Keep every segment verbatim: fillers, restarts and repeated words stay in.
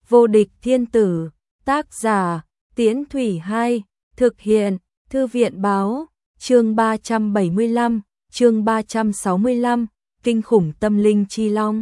Vô địch thiên tử, tác giả, Tiễn Thủy hai, thực hiện, Thư viện báo, chương ba trăm bảy mươi lăm, chương ba trăm sáu mươi lăm, kinh khủng tâm linh chi long.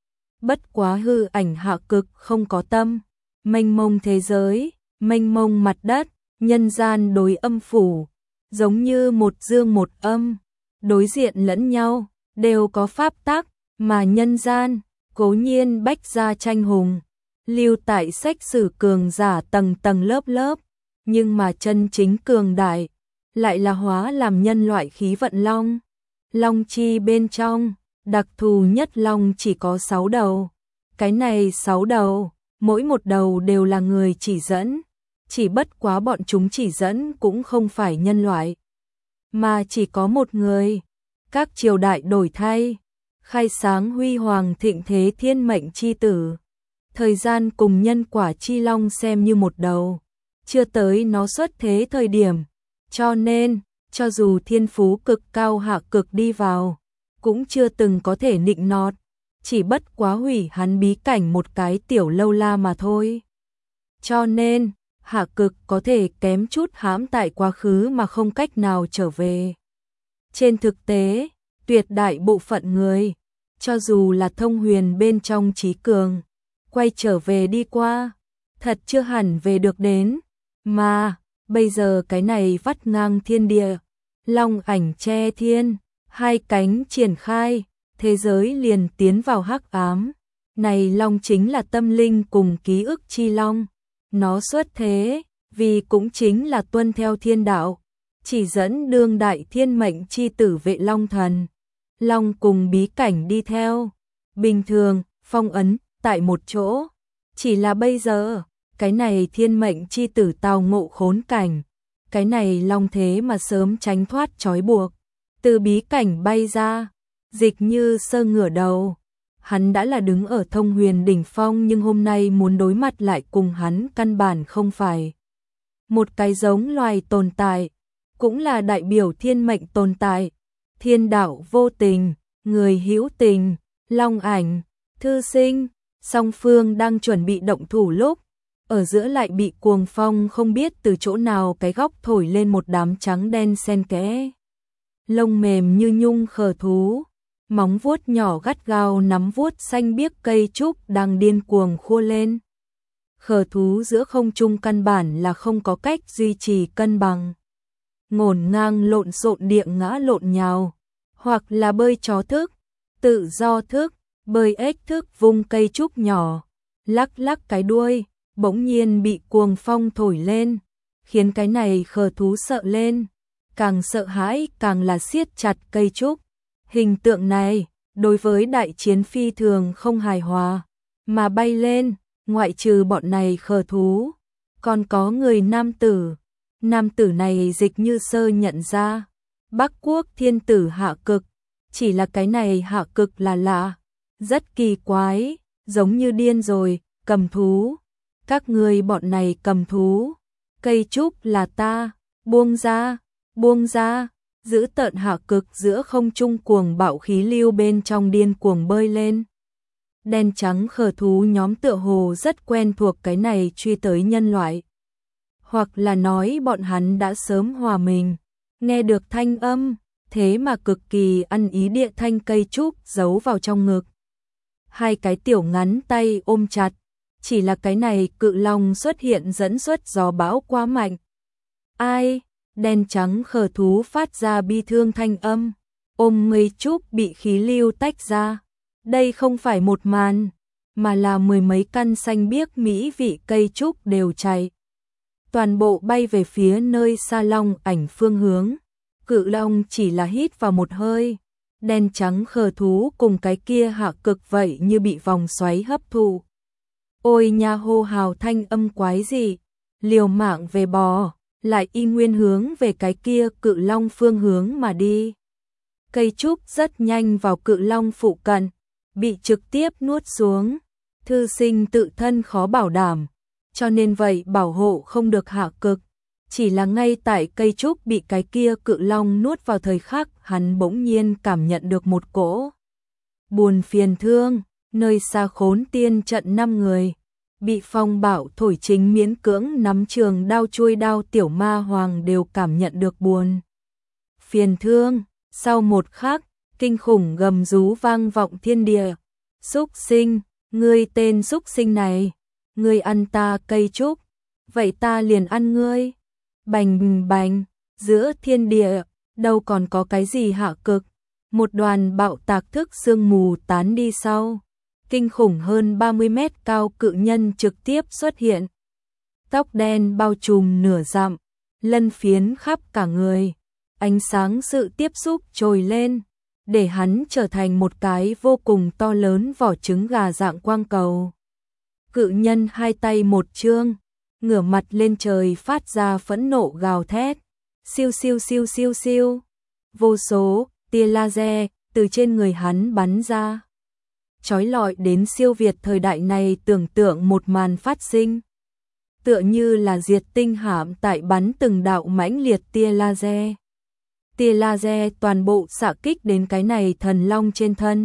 Bất quá hư ảnh hạ cực không có tâm, mênh mông thế giới, mênh mông mặt đất, nhân gian đối âm phủ, giống như một dương một âm, đối diện lẫn nhau, đều có pháp tắc, mà nhân gian, cố nhiên bách gia tranh hùng, lưu tại sách sử cường giả tầng tầng lớp lớp, nhưng mà chân chính cường đại, lại là hóa làm nhân loại khí vận long. Long chi bên trong, đặc thù nhất long chỉ có sáu đầu. Cái này sáu đầu, mỗi một đầu đều là người chỉ dẫn, chỉ bất quá bọn chúng chỉ dẫn cũng không phải nhân loại, mà chỉ có một người. Các triều đại đổi thay, khai sáng huy hoàng thịnh thế thiên mệnh chi tử. Thời gian cùng nhân quả chi long xem như một đầu, chưa tới nó xuất thế thời điểm, cho nên, cho dù thiên phú cực cao hạ cực đi vào, cũng chưa từng có thể nịnh nọt, chỉ bất quá hủy hắn bí cảnh một cái tiểu lâu la mà thôi. Cho nên, hạ cực có thể kém chút hãm tại quá khứ mà không cách nào trở về. Trên thực tế, tuyệt đại bộ phận người, cho dù là thông huyền bên trong trí cường, quay trở về đi qua, thật chưa hẳn về được đến, mà bây giờ cái này vắt ngang thiên địa, long ảnh che thiên, hai cánh triển khai, thế giới liền tiến vào hắc ám. Này long chính là tâm linh cùng ký ức chi long, nó xuất thế, vì cũng chính là tuân theo thiên đạo, chỉ dẫn đương đại thiên mệnh chi tử vệ long thần. Long cùng bí cảnh đi theo, bình thường, phong ấn, tại một chỗ, chỉ là bây giờ, cái này thiên mệnh chi tử tào ngộ khốn cảnh, cái này long thế mà sớm tránh thoát trói buộc, từ bí cảnh bay ra, dịch như sơ ngửa đầu, hắn đã là đứng ở thông huyền đỉnh phong nhưng hôm nay muốn đối mặt lại cùng hắn căn bản không phải một cái giống loài tồn tại, cũng là đại biểu thiên mệnh tồn tại, thiên đạo vô tình, người hữu tình, long ảnh, thư sinh. Song phương đang chuẩn bị động thủ lúc, ở giữa lại bị cuồng phong không biết từ chỗ nào cái góc thổi lên một đám trắng đen xen kẽ. Lông mềm như nhung khờ thú, móng vuốt nhỏ gắt gao nắm vuốt xanh biếc cây trúc đang điên cuồng khua lên. Khờ thú giữa không trung căn bản là không có cách duy trì cân bằng. Ngổn ngang lộn xộn địa ngã lộn nhào, hoặc là bơi chó thức, tự do thức, bơi ếch thức vung cây trúc nhỏ, lắc lắc cái đuôi, bỗng nhiên bị cuồng phong thổi lên, khiến cái này khờ thú sợ lên, càng sợ hãi càng là siết chặt cây trúc. Hình tượng này, đối với đại chiến phi thường không hài hòa, mà bay lên, ngoại trừ bọn này khờ thú, còn có người nam tử. Nam tử này dịch như sơ nhận ra, Bắc Quốc thiên tử hạ cực, chỉ là cái này hạ cực là lạ. Rất kỳ quái, giống như điên rồi, cầm thú. Các người bọn này cầm thú. Cây trúc là ta, buông ra, buông ra. Giữ tợn hạ cực giữa không trung cuồng bạo khí lưu bên trong điên cuồng bơi lên. Đen trắng khờ thú nhóm tựa hồ rất quen thuộc cái này truy tới nhân loại. Hoặc là nói bọn hắn đã sớm hòa mình, nghe được thanh âm, thế mà cực kỳ ăn ý địa thanh cây trúc giấu vào trong ngực. Hai cái tiểu ngắn tay ôm chặt, chỉ là cái này cự long xuất hiện dẫn xuất gió bão quá mạnh. Ai? Đen trắng khờ thú phát ra bi thương thanh âm, ôm cây trúc bị khí lưu tách ra. Đây không phải một màn, mà là mười mấy căn xanh biếc mỹ vị cây trúc đều chạy. Toàn bộ bay về phía nơi xa long ảnh phương hướng. Cự long chỉ là hít vào một hơi. Đen trắng khờ thú cùng cái kia hạ cực vậy như bị vòng xoáy hấp thụ. Ôi nha hô hào thanh âm quái gì, liều mạng về bò, lại y nguyên hướng về cái kia cự long phương hướng mà đi. Cây trúc rất nhanh vào cự long phụ cận, bị trực tiếp nuốt xuống. Thư sinh tự thân khó bảo đảm, cho nên vậy bảo hộ không được hạ cực. Chỉ là ngay tại cây trúc bị cái kia cự long nuốt vào thời khắc, hắn bỗng nhiên cảm nhận được một cỗ buồn phiền thương. Nơi xa Khốn Tiên trận năm người, bị phong bạo thổi chính miễn cưỡng nắm trường đao chuôi đao tiểu ma hoàng đều cảm nhận được buồn phiền thương. Sau một khắc, kinh khủng gầm rú vang vọng thiên địa. Súc sinh, ngươi tên súc sinh này, ngươi ăn ta cây trúc, vậy ta liền ăn ngươi. Bành bành, giữa thiên địa, đâu còn có cái gì hạ cực. Một đoàn bạo tạc thức sương mù tán đi sau. Kinh khủng hơn ba mươi mét cao cự nhân trực tiếp xuất hiện. Tóc đen bao trùm nửa dặm, lân phiến khắp cả người. Ánh sáng sự tiếp xúc trồi lên, để hắn trở thành một cái vô cùng to lớn vỏ trứng gà dạng quang cầu. Cự nhân hai tay một chương, ngửa mặt lên trời phát ra phẫn nộ gào thét. Siêu siêu siêu siêu siêu. Vô số tia laser từ trên người hắn bắn ra. Chói lọi đến siêu việt thời đại này tưởng tượng một màn phát sinh. Tựa như là diệt tinh hạm tại bắn từng đạo mãnh liệt tia laser. Tia laser toàn bộ xạ kích đến cái này thần long trên thân.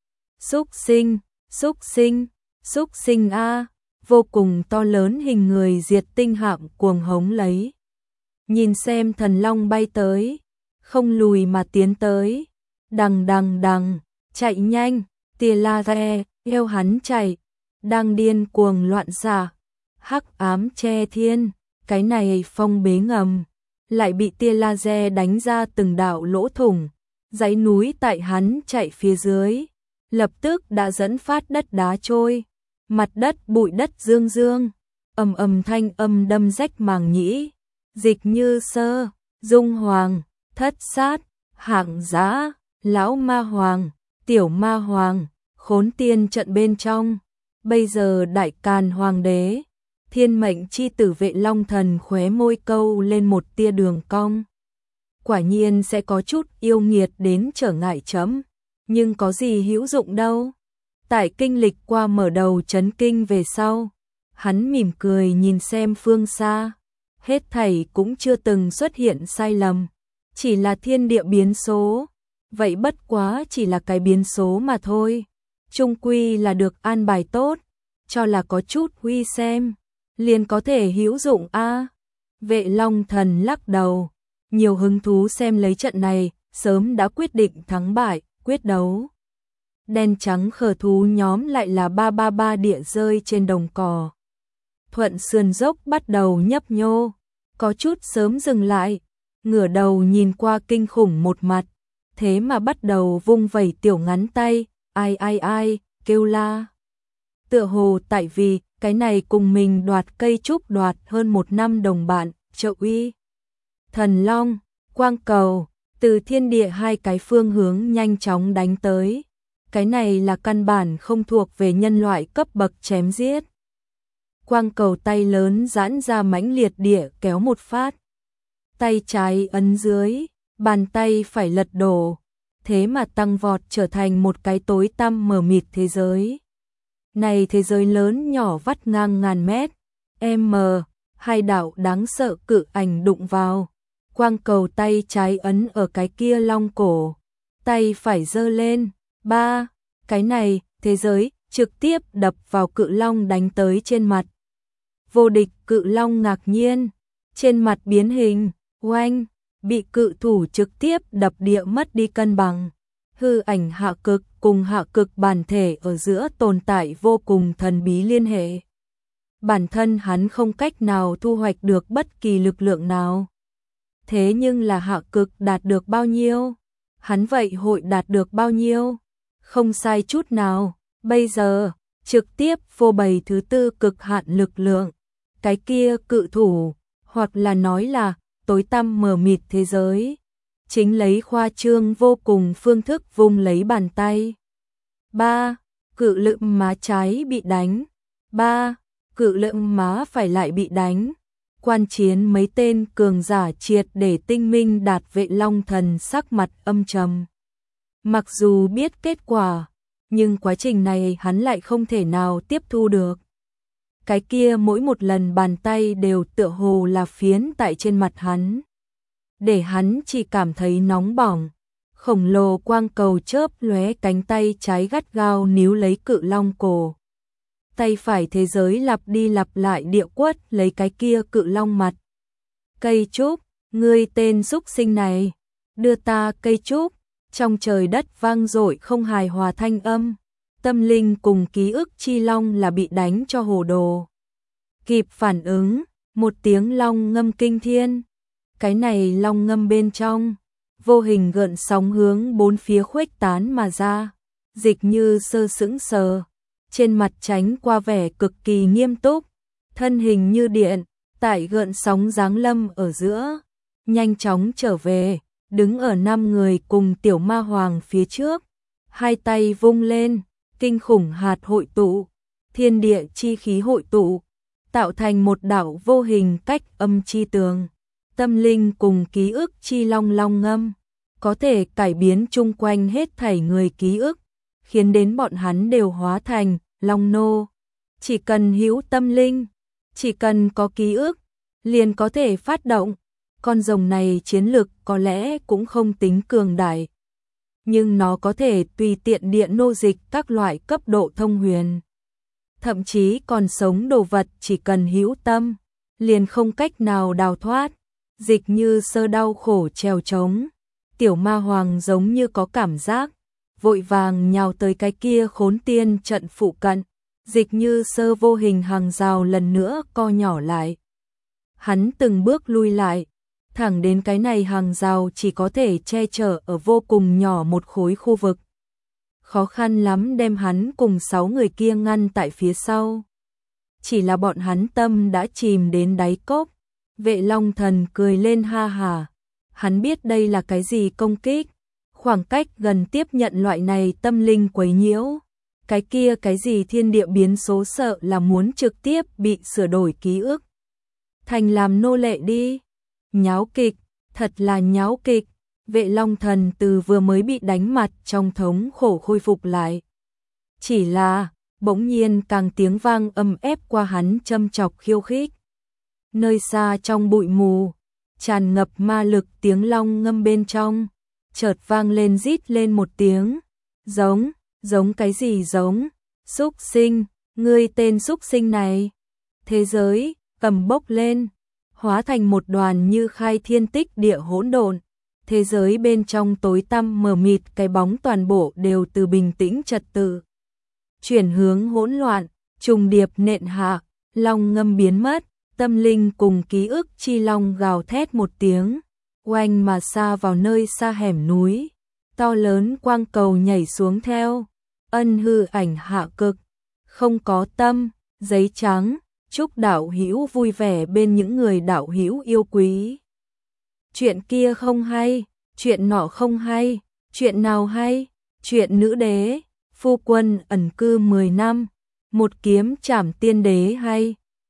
Súc sinh, súc sinh, súc sinh a, vô cùng to lớn hình người diệt tinh hạm cuồng hống lấy. Nhìn xem thần long bay tới, không lùi mà tiến tới, đằng đằng đằng, chạy nhanh, tia laser theo hắn chạy, đang điên cuồng loạn xạ, hắc ám che thiên, cái này phong bế ngầm, lại bị tia laser đánh ra từng đạo lỗ thủng, dãy núi tại hắn chạy phía dưới, lập tức đã dẫn phát đất đá trôi, mặt đất bụi đất dương dương, ầm ầm thanh âm đâm rách màng nhĩ, dịch như sơ, dung hoàng, thất sát, hạng giá, lão ma hoàng, tiểu ma hoàng, khốn tiên trận bên trong, bây giờ đại càn hoàng đế. Thiên mệnh chi tử Vệ Long Thần khóe môi câu lên một tia đường cong. Quả nhiên sẽ có chút yêu nghiệt đến trở ngại chấm, nhưng có gì hữu dụng đâu. Tại kinh lịch qua mở đầu chấn kinh về sau, hắn mỉm cười nhìn xem phương xa, hết thảy cũng chưa từng xuất hiện sai lầm, chỉ là thiên địa biến số, vậy bất quá chỉ là cái biến số mà thôi, chung quy là được an bài tốt, cho là có chút huy xem. Liền có thể hữu dụng a. À. Vệ Long Thần lắc đầu, nhiều hứng thú xem lấy trận này, sớm đã quyết định thắng bại, quyết đấu. Đen trắng khờ thú nhóm lại là ba ba ba địa rơi trên đồng cỏ. Thuận sườn dốc bắt đầu nhấp nhô, có chút sớm dừng lại, ngửa đầu nhìn qua kinh khủng một mặt, thế mà bắt đầu vung vẩy tiểu ngắn tay, ai ai ai, kêu la. Tựa hồ tại vì cái này cùng mình đoạt cây trúc đoạt hơn một năm đồng bạn, trợ uy. Thần Long, quang cầu, từ thiên địa hai cái phương hướng nhanh chóng đánh tới. Cái này là căn bản không thuộc về nhân loại cấp bậc chém giết. Quang cầu tay lớn giãn ra mãnh liệt địa kéo một phát. Tay trái ấn dưới, bàn tay phải lật đổ. Thế mà tăng vọt trở thành một cái tối tăm mờ mịt thế giới. Này thế giới lớn nhỏ vắt ngang ngàn mét, m, hai đạo đáng sợ cự ảnh đụng vào, quang cầu tay trái ấn ở cái kia long cổ, tay phải giơ lên, ba, cái này, thế giới, trực tiếp đập vào cự long đánh tới trên mặt. Vô địch cự long ngạc nhiên, trên mặt biến hình, oanh, bị cự thủ trực tiếp đập địa mất đi cân bằng. Hư ảnh hạ cực cùng hạ cực bản thể ở giữa tồn tại vô cùng thần bí liên hệ. Bản thân hắn không cách nào thu hoạch được bất kỳ lực lượng nào. Thế nhưng là hạ cực đạt được bao nhiêu? Hắn vậy hội đạt được bao nhiêu? Không sai chút nào. Bây giờ, trực tiếp phô bày thứ tư cực hạn lực lượng. Cái kia cự thủ, hoặc là nói là tối tăm mờ mịt thế giới. Chính lấy khoa trương vô cùng phương thức vung lấy bàn tay. ba. Cự lượng má trái bị đánh. ba. Cự lượng má phải lại bị đánh. Quan chiến mấy tên cường giả triệt để tinh minh đạt Vệ Long Thần sắc mặt âm trầm. Mặc dù biết kết quả, nhưng quá trình này hắn lại không thể nào tiếp thu được. Cái kia mỗi một lần bàn tay đều tựa hồ là phiến tại trên mặt hắn. Để hắn chỉ cảm thấy nóng bỏng, khổng lồ quang cầu chớp lóe cánh tay trái gắt gao níu lấy cự long cổ. tay phải thế giới lặp đi lặp lại địa quất lấy cái kia cự long mặt. Cây trúc, ngươi tên xúc sinh này, đưa ta cây trúc, trong trời đất vang dội không hài hòa thanh âm, tâm linh cùng ký ức chi long là bị đánh cho hồ đồ. Kịp phản ứng, một tiếng long ngâm kinh thiên, cái này long ngâm bên trong, vô hình gợn sóng hướng bốn phía khuếch tán mà ra, Dịch Như Sơ sững sờ, trên mặt tránh qua vẻ cực kỳ nghiêm túc, thân hình như điện, tại gợn sóng giáng lâm ở giữa, nhanh chóng trở về, đứng ở năm người cùng tiểu ma hoàng phía trước, hai tay vung lên, kinh khủng hạt hội tụ, thiên địa chi khí hội tụ, tạo thành một đạo vô hình cách âm chi tường, tâm linh cùng ký ức chi long long ngâm, có thể cải biến chung quanh hết thảy người ký ức, khiến đến bọn hắn đều hóa thành long nô. Chỉ cần hữu tâm linh, chỉ cần có ký ức, liền có thể phát động. Con rồng này chiến lực có lẽ cũng không tính cường đại, nhưng nó có thể tùy tiện điện nô dịch các loại cấp độ thông huyền. Thậm chí còn sống đồ vật chỉ cần hữu tâm, liền không cách nào đào thoát. Dịch Như Sơ đau khổ trèo trống, tiểu ma hoàng giống như có cảm giác, vội vàng nhào tới cái kia khốn tiên trận phụ cận. Dịch Như Sơ vô hình hàng rào lần nữa co nhỏ lại. Hắn từng bước lui lại, thẳng đến cái này hàng rào chỉ có thể che chở ở vô cùng nhỏ một khối khu vực. Khó khăn lắm đem hắn cùng sáu người kia ngăn tại phía sau. Chỉ là bọn hắn tâm đã chìm đến đáy cốc. Vệ Long Thần cười lên ha hà. Hắn biết đây là cái gì công kích. Khoảng cách gần tiếp nhận loại này tâm linh quấy nhiễu. Cái kia cái gì thiên địa biến số sợ là muốn trực tiếp bị sửa đổi ký ức. Thành làm nô lệ đi. Nháo kịch, thật là nháo kịch. Vệ Long Thần từ vừa mới bị đánh mặt trong thống khổ khôi phục lại. Chỉ là, bỗng nhiên càng tiếng vang âm ép qua hắn châm chọc khiêu khích. Nơi xa trong bụi mù, tràn ngập ma lực tiếng long ngâm bên trong, chợt vang lên rít lên một tiếng. Giống, giống cái gì giống? Xúc sinh, ngươi tên xúc sinh này. Thế giới, cầm bốc lên, hóa thành một đoàn như khai thiên tích địa hỗn độn. Thế giới bên trong tối tăm mờ mịt, cái bóng toàn bộ đều từ bình tĩnh trật tự chuyển hướng hỗn loạn, trùng điệp nện hạ, long ngâm biến mất, tâm linh cùng ký ức chi long gào thét một tiếng, oanh mà xa vào nơi xa hẻm núi, to lớn quang cầu nhảy xuống theo, ân hư ảnh hạ cực, không có tâm, giấy trắng, chúc đạo hữu vui vẻ bên những người đạo hữu yêu quý. Chuyện kia không hay, chuyện nọ không hay, chuyện nào hay, chuyện nữ đế, phu quân ẩn cư mười năm, một kiếm trảm tiên đế hay.